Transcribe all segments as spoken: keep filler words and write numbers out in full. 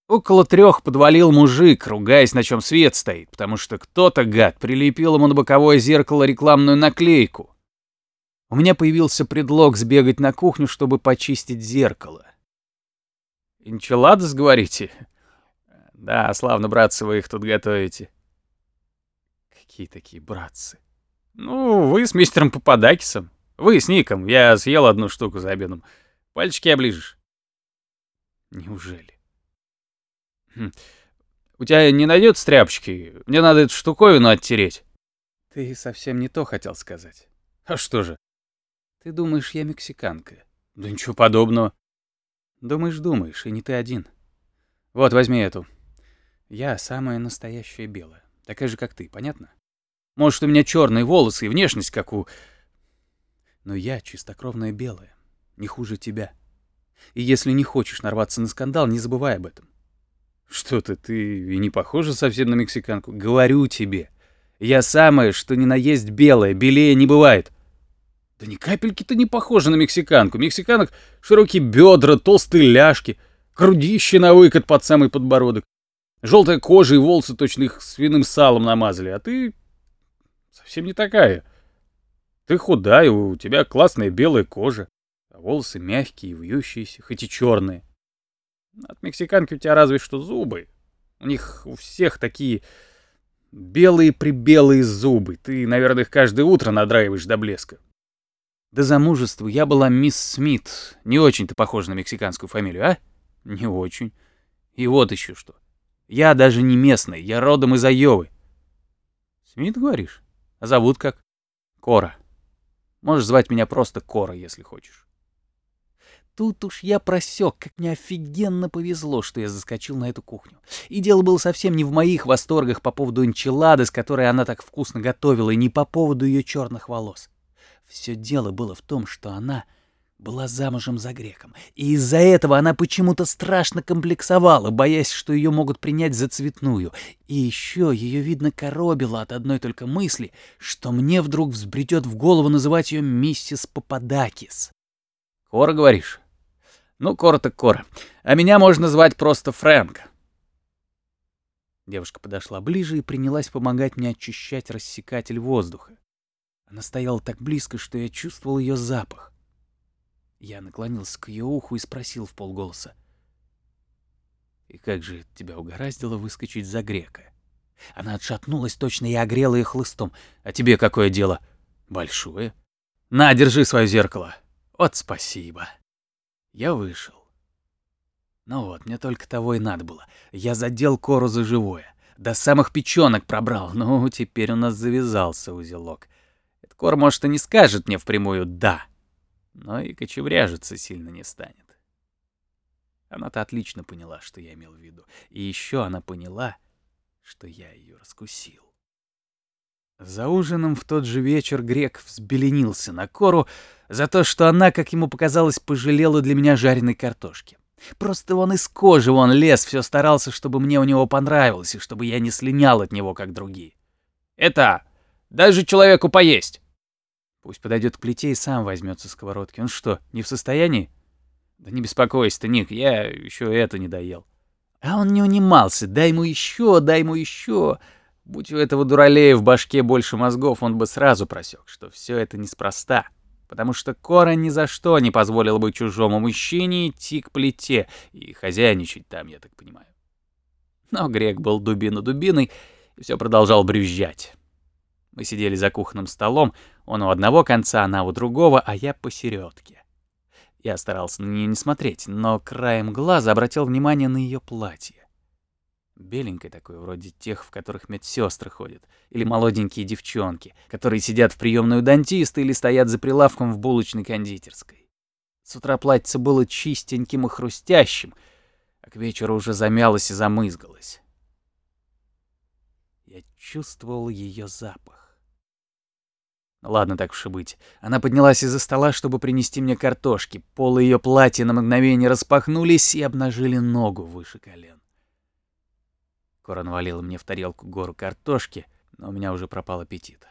Около трех подвалил мужик, ругаясь, на чем свет стоит, потому что кто-то, гад, прилепил ему на боковое зеркало рекламную наклейку. У меня появился предлог сбегать на кухню, чтобы почистить зеркало. «Энчиладос, говорите?» «Да, славно, братцы, вы их тут готовите». «Какие такие братцы?» «Ну, вы с мистером Пападакисом. Вы с Ником. Я съел одну штуку за обедом. Пальчики оближешь». «Неужели?» хм. «У тебя не найдется тряпочки? Мне надо эту штуковину оттереть». «Ты совсем не то хотел сказать». «А что же?» «Ты думаешь, я мексиканка?» «Да ничего подобного». «Думаешь, думаешь, и не ты один. Вот, возьми эту. Я самая настоящая белая, такая же, как ты, понятно? Может, у меня черные волосы и внешность, как у... Но я чистокровная белая, не хуже тебя. И если не хочешь нарваться на скандал, не забывай об этом». «Что-то ты и не похожа совсем на мексиканку». «Говорю тебе, я самая, что ни на есть белая, белее не бывает». «Да ни капельки-то не похожа на мексиканку. Мексиканок широкие бедра, толстые ляжки, грудище на выкат под самый подбородок. Желтая кожа и волосы точно их свиным салом намазали, а ты совсем не такая. Ты худая, у тебя классная белая кожа, а волосы мягкие и вьющиеся, хоть и черные. От мексиканки у тебя разве что зубы. У них у всех такие белые-прибелые зубы. Ты, наверное, их каждое утро надраиваешь до блеска». До замужества я была мисс Смит. Не очень-то похожа на мексиканскую фамилию, а? Не очень. И вот еще что. Я даже не местный, я родом из Айовы. Смит, говоришь? А зовут как? Кора. Можешь звать меня просто Кора, если хочешь. Тут уж я просек, как мне офигенно повезло, что я заскочил на эту кухню. И дело было совсем не в моих восторгах по поводу энчилады, с которой она так вкусно готовила, и не по поводу ее черных волос. Все дело было в том, что она была замужем за греком, и из-за этого она почему-то страшно комплексовала, боясь, что ее могут принять за цветную. И еще ее, видно, коробило от одной только мысли, что мне вдруг взбредет в голову называть ее миссис Пападакис. «Кора, говоришь?» «Ну, Кора так Кора. А меня можно звать просто Фрэнк». Девушка подошла ближе и принялась помогать мне очищать рассекатель воздуха. Она стояла так близко, что я чувствовал ее запах. Я наклонился к ее уху и спросил вполголоса: «И как же тебя угораздило выскочить за грека?» Она отшатнулась, точно я огрел ее хлыстом. «А тебе какое дело?» «Большое. На, держи свое зеркало». «Вот спасибо». Я вышел. Ну вот, мне только того и надо было. Я задел Кору за живое. До самых печенок пробрал. Ну, теперь у нас завязался узелок. Кора, может, и не скажет мне впрямую «да», но и кочевряжиться сильно не станет. Она-то отлично поняла, что я имел в виду. И еще она поняла, что я ее раскусил. За ужином в тот же вечер грек взбеленился на Кору за то, что она, как ему показалось, пожалела для меня жареной картошки. Просто он из кожи вон лез, все старался, чтобы мне у него понравилось, и чтобы я не слинял от него, как другие. «Это, дай же человеку поесть!» Пусть подойдет к плите и сам возьмется сковородки. Он что, не в состоянии? Да не беспокойся ты, Ник, я еще это не доел. А он не унимался. Дай ему еще, дай ему еще. Будь у этого дуралея в башке больше мозгов, он бы сразу просек, что все это неспроста. Потому что Кора ни за что не позволила бы чужому мужчине идти к плите и хозяйничать там, я так понимаю. Но грек был дубина дубиной и все продолжал брюзжать. Мы сидели за кухонным столом, он у одного конца, она у другого, а я посередке. Я старался на нее не смотреть, но краем глаза обратил внимание на ее платье. Беленькое такое, вроде тех, в которых медсестры ходят, или молоденькие девчонки, которые сидят в приемной у дантиста или стоят за прилавком в булочной кондитерской. С утра платьице было чистеньким и хрустящим, а к вечеру уже замялось и замызгалось. Я чувствовал ее запах. Ладно, так уж и быть. Она поднялась из-за стола, чтобы принести мне картошки. Полы ее платья на мгновение распахнулись и обнажили ногу выше колен. Кора навалила мне в тарелку гору картошки, но у меня уже пропал аппетит.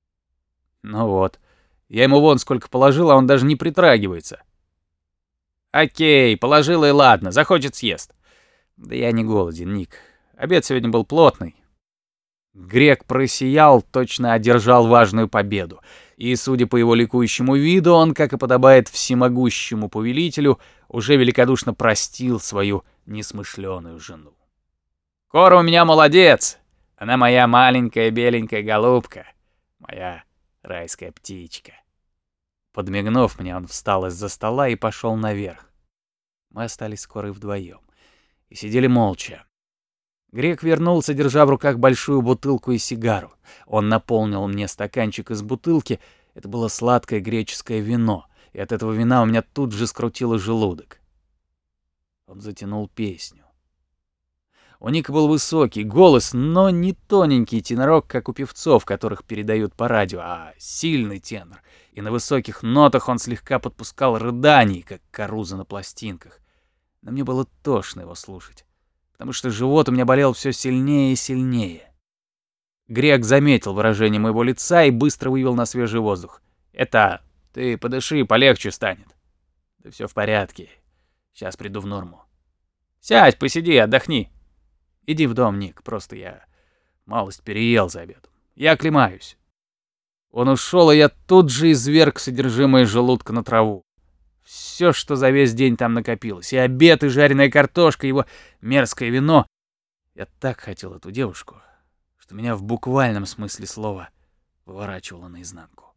Ну вот, я ему вон сколько положил, а он даже не притрагивается. Окей, положила и ладно, захочет съест. Да я не голоден, Ник. Обед сегодня был плотный. Грек просиял, точно одержал важную победу. И, судя по его ликующему виду, он, как и подобает всемогущему повелителю, уже великодушно простил свою несмышленую жену. Кора у меня молодец. Она моя маленькая беленькая голубка. Моя райская птичка. Подмигнув мне, он встал из-за стола и пошел наверх. Мы остались с Корой вдвоем и сидели молча. Грек вернулся, держа в руках большую бутылку и сигару. Он наполнил мне стаканчик из бутылки. Это было сладкое греческое вино, и от этого вина у меня тут же скрутило желудок. Он затянул песню. У Ника был высокий голос, но не тоненький тенорок, как у певцов, которых передают по радио, а сильный тенор. И на высоких нотах он слегка подпускал рыданий, как каруза на пластинках. Но мне было тошно его слушать, потому что живот у меня болел все сильнее и сильнее. Грек заметил выражение моего лица и быстро вывел на свежий воздух. «Это... ты подыши, полегче станет». «Да все в порядке. Сейчас приду в норму». «Сядь, посиди, отдохни». «Иди в дом, Ник, просто я малость переел за обедом. Я оклемаюсь». Он ушел, и я тут же изверг содержимое желудка на траву. Все, что за весь день там накопилось, и обед, и жареная картошка, и его мерзкое вино. Я так хотел эту девушку, что меня в буквальном смысле слова выворачивало наизнанку.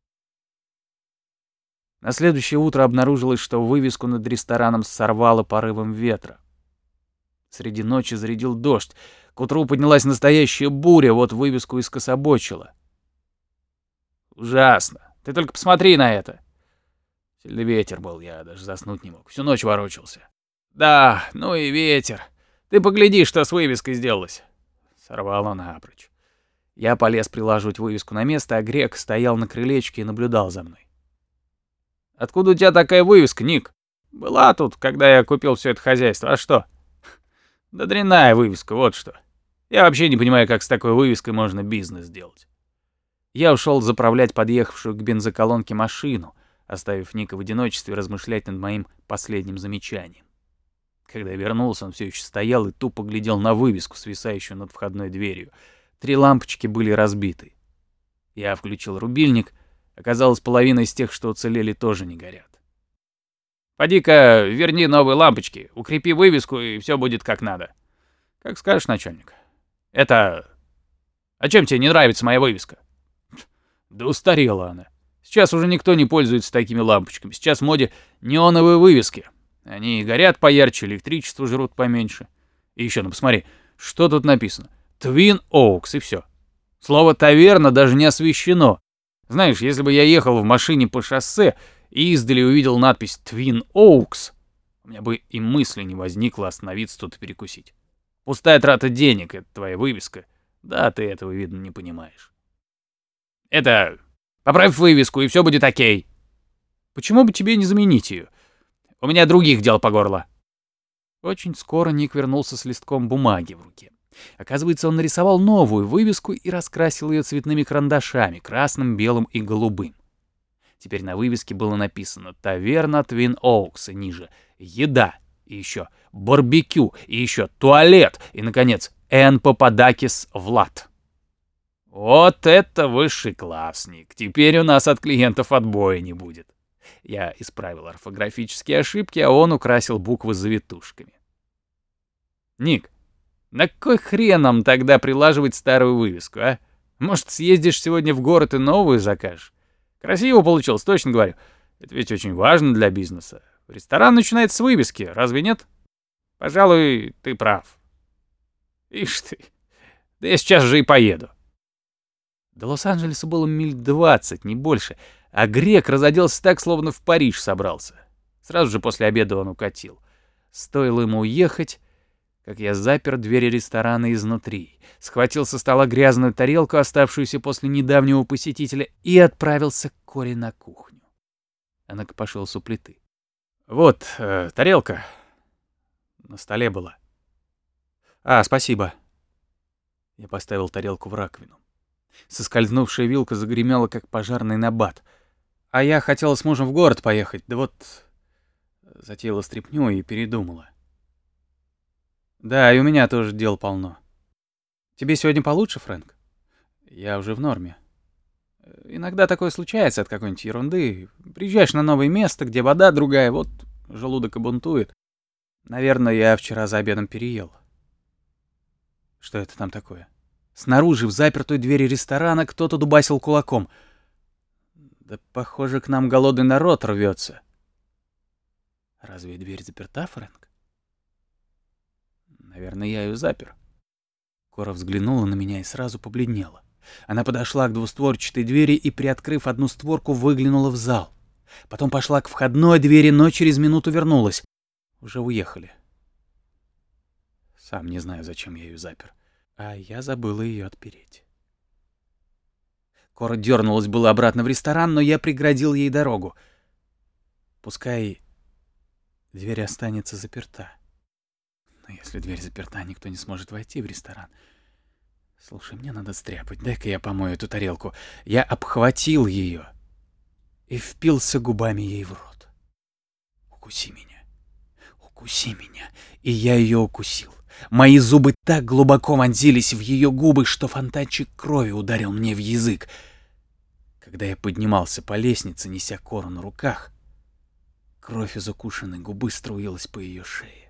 На следующее утро обнаружилось, что вывеску над рестораном сорвало порывом ветра. Среди ночи зарядил дождь. К утру поднялась настоящая буря, вот вывеску и скособочила. Ужасно. Ты только посмотри на это. Сильный ветер был, я даже заснуть не мог. Всю ночь ворочался. Да, ну и ветер. Ты погляди, что с вывеской сделалось. Сорвало напрочь. Я полез прилаживать вывеску на место, а Грек стоял на крылечке и наблюдал за мной. Откуда у тебя такая вывеска, Ник? Была тут, когда я купил все это хозяйство. А что? Да дрянная вывеска, вот что. Я вообще не понимаю, как с такой вывеской можно бизнес делать. Я ушел заправлять подъехавшую к бензоколонке машину, оставив Ника в одиночестве размышлять над моим последним замечанием. Когда я вернулся, он все еще стоял и тупо глядел на вывеску, свисающую над входной дверью. Три лампочки были разбиты. Я включил рубильник. Оказалось, половина из тех, что уцелели, тоже не горят. «Поди-ка, верни новые лампочки, укрепи вывеску, и все будет как надо». «Как скажешь, начальник». «Это... А чем тебе не нравится моя вывеска?» «Да устарела она. Сейчас уже никто не пользуется такими лампочками. Сейчас в моде неоновые вывески. Они горят поярче, электричество жрут поменьше. И еще, ну посмотри, что тут написано? Twin Oaks, и все. Слово «таверна» даже не освещено. Знаешь, если бы я ехал в машине по шоссе и издали увидел надпись Twin Oaks, у меня бы и мысли не возникло остановиться тут и перекусить. Пустая трата денег — это твоя вывеска. Да, ты этого, видно, не понимаешь. Это... Поправь вывеску, и все будет окей. Почему бы тебе не заменить ее? У меня других дел по горло. Очень скоро Ник вернулся с листком бумаги в руке. Оказывается, он нарисовал новую вывеску и раскрасил ее цветными карандашами, красным, белым и голубым. Теперь на вывеске было написано «Таверна Твин Оукс», и ниже «Еда», и еще «Барбекю», и еще «Туалет», и, наконец, «Эн Пападакис Влад». Вот это высший класс, Ник. Теперь у нас от клиентов отбоя не будет. Я исправил орфографические ошибки, а он украсил буквы завитушками. Ник, на кой хрен нам тогда прилаживать старую вывеску, а? Может, съездишь сегодня в город и новую закажешь? Красиво получилось, точно говорю. Это ведь очень важно для бизнеса. Ресторан начинается с вывески, разве нет? Пожалуй, ты прав. Ишь ты. Да я сейчас же и поеду. До Лос-Анджелеса было миль двадцать, не больше, а Грек разоделся так, словно в Париж собрался. Сразу же после обеда он укатил. Стоило ему уехать, как я запер двери ресторана изнутри, схватил со стола грязную тарелку, оставшуюся после недавнего посетителя, и отправился к Коре на кухню. Она копошилась у плиты. «Вот, э, тарелка. На столе была». «А, спасибо». Я поставил тарелку в раковину. Соскользнувшая вилка загремела, как пожарный набат. «А я хотела с мужем в город поехать, да вот... затеяла стряпню и передумала. Да, и у меня тоже дел полно. Тебе сегодня получше, Фрэнк? Я уже в норме. Иногда такое случается от какой-нибудь ерунды. Приезжаешь на новое место, где вода другая, вот желудок и бунтует. Наверное, я вчера за обедом переел. Что это там такое? Снаружи, в запертой двери ресторана, кто-то дубасил кулаком. Да, похоже, к нам голодный народ рвется. Разве дверь заперта, Фрэнк? Наверное, я ее запер. Кора взглянула на меня и сразу побледнела. Она подошла к двустворчатой двери и, приоткрыв одну створку, выглянула в зал. Потом пошла к входной двери, но через минуту вернулась. Уже уехали. Сам не знаю, зачем я ее запер. А я забыла ее отпереть. Кора дернулась было обратно в ресторан, но я преградил ей дорогу. Пускай дверь останется заперта. Но если дверь заперта, никто не сможет войти в ресторан. Слушай, мне надо стряпать. Дай-ка я помою эту тарелку. Я обхватил ее и впился губами ей в рот. Укуси меня. Укуси меня. И я ее укусил. Мои зубы так глубоко вонзились в ее губы, что фонтанчик крови ударил мне в язык. Когда я поднимался по лестнице, неся Кору на руках, кровь из укушенной губы струилась по ее шее.